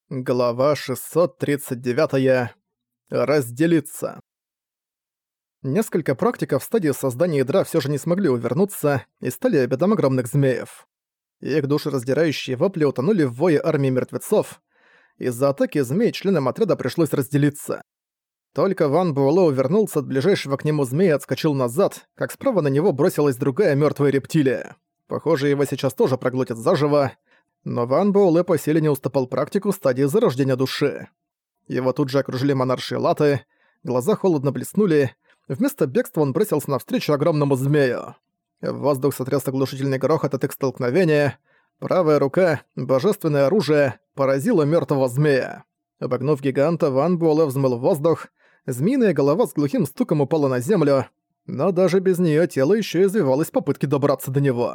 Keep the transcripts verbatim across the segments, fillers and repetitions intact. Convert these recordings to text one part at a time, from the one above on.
Глава шестьсот тридцать девять. Разделиться. Несколько практиков в стадии создания ядра все же не смогли увернуться и стали обедом огромных змеев. Их душераздирающие вопли утонули в вое армии мертвецов. Из-за атаки змей членам отряда пришлось разделиться. Только Ван Буэлэ увернулся от ближайшего к нему змея и отскочил назад, как справа на него бросилась другая мертвая рептилия. Похоже, его сейчас тоже проглотят заживо. Но Ван Буэлэ по силе не уступал практику стадии зарождения души. Его тут же окружили монарши латы, глаза холодно блеснули. Вместо бегства он бросился навстречу огромному змею. В воздух сотряс оглушительный грохот от их столкновения. Правая рука, божественное оружие, поразила мертвого змея. Обогнув гиганта, Ван Буэлэ взмыл в воздух. Змеиная голова с глухим стуком упала на землю, но даже без нее тело еще извивалось в попытке добраться до него.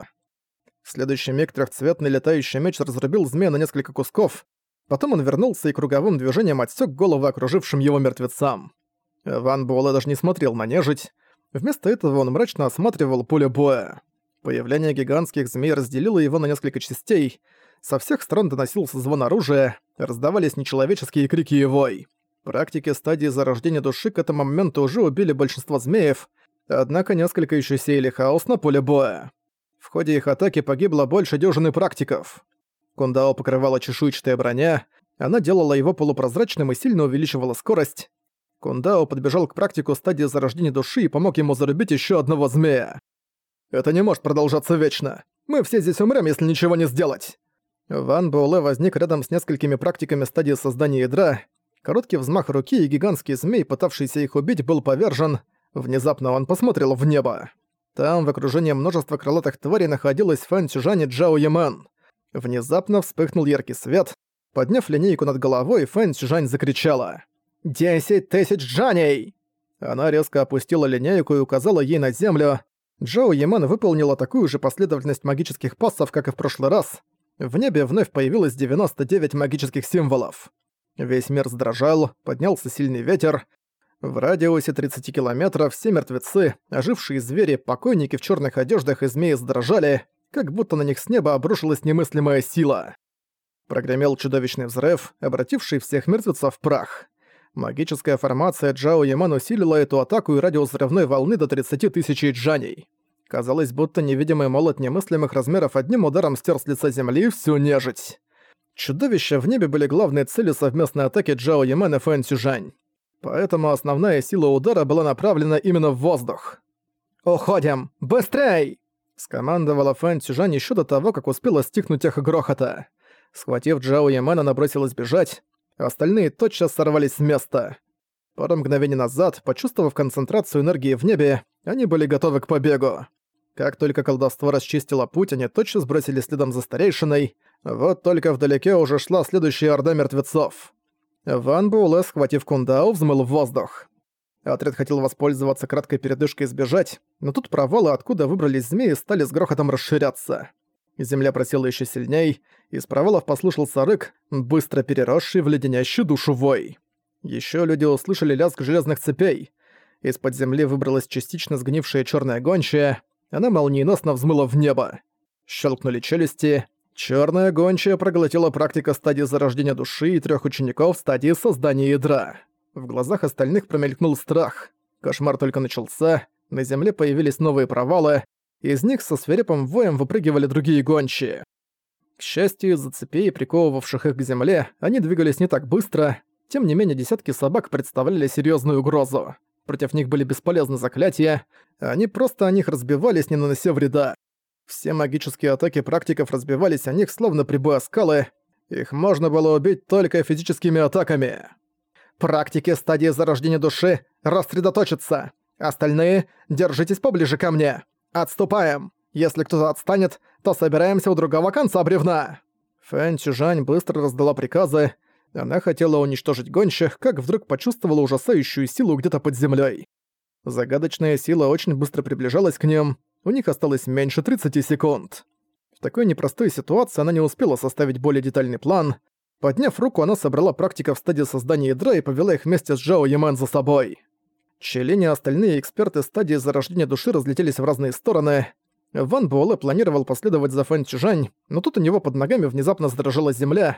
В следующий миг трехцветный летающий меч разрубил змея на несколько кусков, потом он вернулся и круговым движением отсек голову окружившим его мертвецам. Ван Буэлэ даже не смотрел на нежить, вместо этого он мрачно осматривал поле боя. Появление гигантских змей разделило его на несколько частей, со всех сторон доносился звон оружия, раздавались нечеловеческие крики и вой. Практики стадии зарождения души к этому моменту уже убили большинство змеев, однако несколько еще сеяли хаос на поле боя. В ходе их атаки погибло больше дюжины практиков. Кундао покрывала чешуйчатая броня, она делала его полупрозрачным и сильно увеличивала скорость. Кундао подбежал к практику стадии зарождения души и помог ему зарубить еще одного змея. «Это не может продолжаться вечно. Мы все здесь умрем, если ничего не сделать». Ван Буэлэ возник рядом с несколькими практиками стадии создания ядра. Короткий взмах руки, и гигантский змей, пытавшийся их убить, был повержен. Внезапно он посмотрел в небо. Там, в окружении множества крылатых тварей, находилась Фэн Цзюжань и Джао Ямэн. Внезапно вспыхнул яркий свет. Подняв линейку над головой, Фэн Цзюжань закричала: «Десять тысяч джаней!» Она резко опустила линейку и указала ей на землю. Джао Ямэн выполнила такую же последовательность магических пассов, как и в прошлый раз. В небе вновь появилось девяносто девять магических символов. Весь мир задрожал, поднялся сильный ветер. В радиусе тридцати километров все мертвецы, ожившие звери, покойники в черных одеждах и змеи задрожали, как будто на них с неба обрушилась немыслимая сила. Прогремел чудовищный взрыв, обративший всех мертвецов в прах. Магическая формация Джао Ямэн усилила эту атаку и радиус взрывной волны до тридцати тысяч джаней. Казалось, будто невидимый молот немыслимых размеров одним ударом стер с лица земли всю нежить. Чудовища в небе были главной целью совместной атаки Джао Ямэн и Фэн Цзюжань. Поэтому основная сила удара была направлена именно в воздух. «Уходим! Быстрей!» — скомандовала Фэн Цзюжань ещё до того, как успела стихнуть эхо грохота. Схватив Джао Ямэн, она бросилась бежать, остальные тотчас сорвались с места. Пару мгновений назад, почувствовав концентрацию энергии в небе, они были готовы к побегу. Как только колдовство расчистило путь, они тотчас бросились следом за старейшиной. Вот только вдалеке уже шла следующая орда мертвецов. Ван Буэлэ, схватив Кундао, взмыл в воздух. Отряд хотел воспользоваться краткой передышкой и сбежать, но тут провалы, откуда выбрались змеи, стали с грохотом расширяться. Земля просела еще сильней, из провалов послышался рык, быстро переросший в леденящую душу вой. Еще люди услышали лязг железных цепей. Из-под земли выбралась частично сгнившая черная гончая, она молниеносно взмыла в небо. Щелкнули челюсти. Черная гончая проглотила практика стадии зарождения души и трех учеников стадии создания ядра. В глазах остальных промелькнул страх. Кошмар только начался, на земле появились новые провалы, из них со свирепым воем выпрыгивали другие гончие. К счастью, из-за цепей, приковывавших их к земле, они двигались не так быстро, тем не менее десятки собак представляли серьезную угрозу. Против них были бесполезны заклятия, они просто о них разбивались, не нанося вреда. Все магические атаки практиков разбивались о них, словно прибой о скалы. Их можно было убить только физическими атаками. «Практики стадии зарождения души рассредоточатся. Остальные держитесь поближе ко мне. Отступаем. Если кто-то отстанет, то собираемся у другого конца бревна». Фэн Цзюжань быстро раздала приказы. Она хотела уничтожить гонщих, как вдруг почувствовала ужасающую силу где-то под землей. Загадочная сила очень быстро приближалась к ним. У них осталось меньше тридцати секунд. В такой непростой ситуации она не успела составить более детальный план. Подняв руку, она собрала практиков в стадии создания ядра и повела их вместе с Джао Ямэн за собой. Челини и остальные эксперты стадии зарождения души разлетелись в разные стороны. Ван Буэлэ планировал последовать за Фэн Цзюжань, но тут у него под ногами внезапно задрожала земля,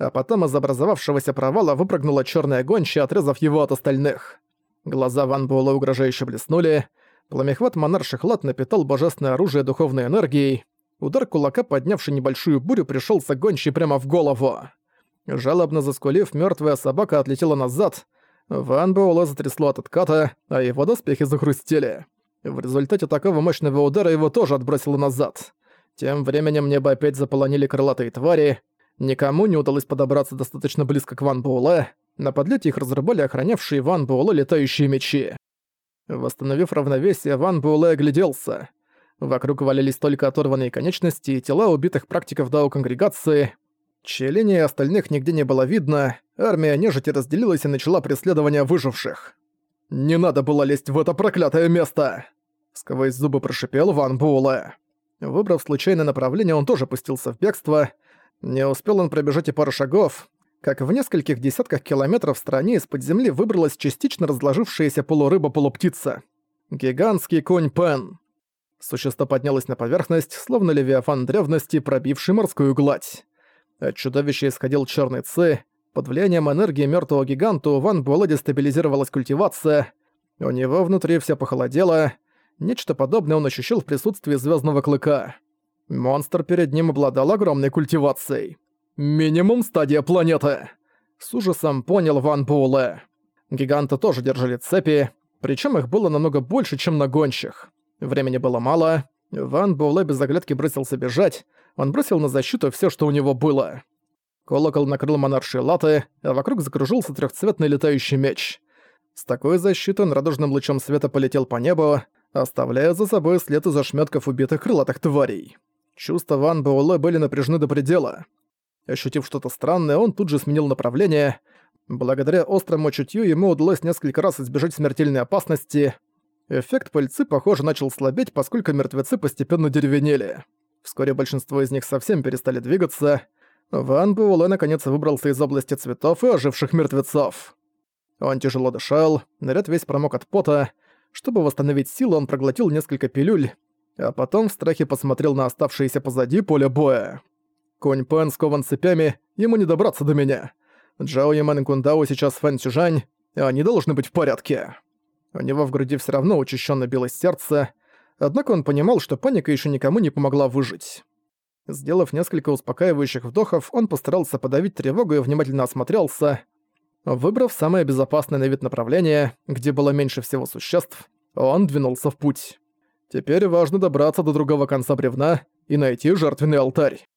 а потом из образовавшегося провала выпрыгнула чёрная гончая, отрезав его от остальных. Глаза Ван Буэлэ угрожающе блеснули, пламяхват монарших лад напитал божественное оружие духовной энергией, удар кулака, поднявший небольшую бурю, пришёлся гончей прямо в голову. Жалобно заскулив, мёртвая собака отлетела назад, Ван Буэлэ затрясло от отката, а его доспехи захрустели. В результате такого мощного удара его тоже отбросило назад. Тем временем небо опять заполонили крылатые твари. Никому не удалось подобраться достаточно близко к Ван Буэлэ. На подлете их разрубали охранявшие Ван Буэлэ летающие мечи. Восстановив равновесие, Ван Буэлэ огляделся. Вокруг валялись только оторванные конечности и тела убитых практиков Дао-конгрегации. Челени и остальных нигде не было видно, армия нежити разделилась и начала преследование выживших. «Не надо было лезть в это проклятое место!» Сквозь зубы прошипел Ван Буэлэ. Выбрав случайное направление, он тоже пустился в бегство. Не успел он пробежать и пару шагов, как в нескольких десятках километров в стороне из-под земли выбралась частично разложившаяся полурыба-полуптица. Гигантский конь Пен. Существо поднялось на поверхность, словно левиафан древности, пробивший морскую гладь. От чудовища исходил чёрный ци. Под влиянием энергии мёртвого гиганта у Ван Буэлэ дестабилизировалась культивация. У него внутри всё похолодело. Нечто подобное он ощущал в присутствии звёздного клыка. Монстр перед ним обладал огромной культивацией. «Минимум стадия планеты!» С ужасом понял Ван Буэлэ. Гиганты тоже держали цепи, причём их было намного больше, чем на гончих. Времени было мало. Ван Буэлэ без оглядки бросился бежать. Он бросил на защиту всё, что у него было. Колокол накрыл монаршие латы, а вокруг закружился трёхцветный летающий меч. С такой защитой он радужным лучом света полетел по небу, оставляя за собой след из ошмётков убитых крылатых тварей. Чувства Ван Буэлэ были напряжены до предела. Ощутив что-то странное, он тут же сменил направление. Благодаря острому чутью ему удалось несколько раз избежать смертельной опасности. Эффект пыльцы, похоже, начал слабеть, поскольку мертвецы постепенно деревенели. Вскоре большинство из них совсем перестали двигаться. Ван Буэлэ наконец выбрался из области цветов и оживших мертвецов. Он тяжело дышал, наряд весь промок от пота. Чтобы восстановить силы, он проглотил несколько пилюль, а потом в страхе посмотрел на оставшееся позади поле боя. Конь Пен скован цепями, ему не добраться до меня. Джао Яман и Кундао сейчас Фэн Цюжань, они должны быть в порядке. У него в груди всё равно учащённо билось сердце, однако он понимал, что паника ещё никому не помогла выжить. Сделав несколько успокаивающих вдохов, он постарался подавить тревогу и внимательно осмотрелся. Выбрав самое безопасное на вид направление, где было меньше всего существ, он двинулся в путь. Теперь важно добраться до другого конца бревна и найти жертвенный алтарь.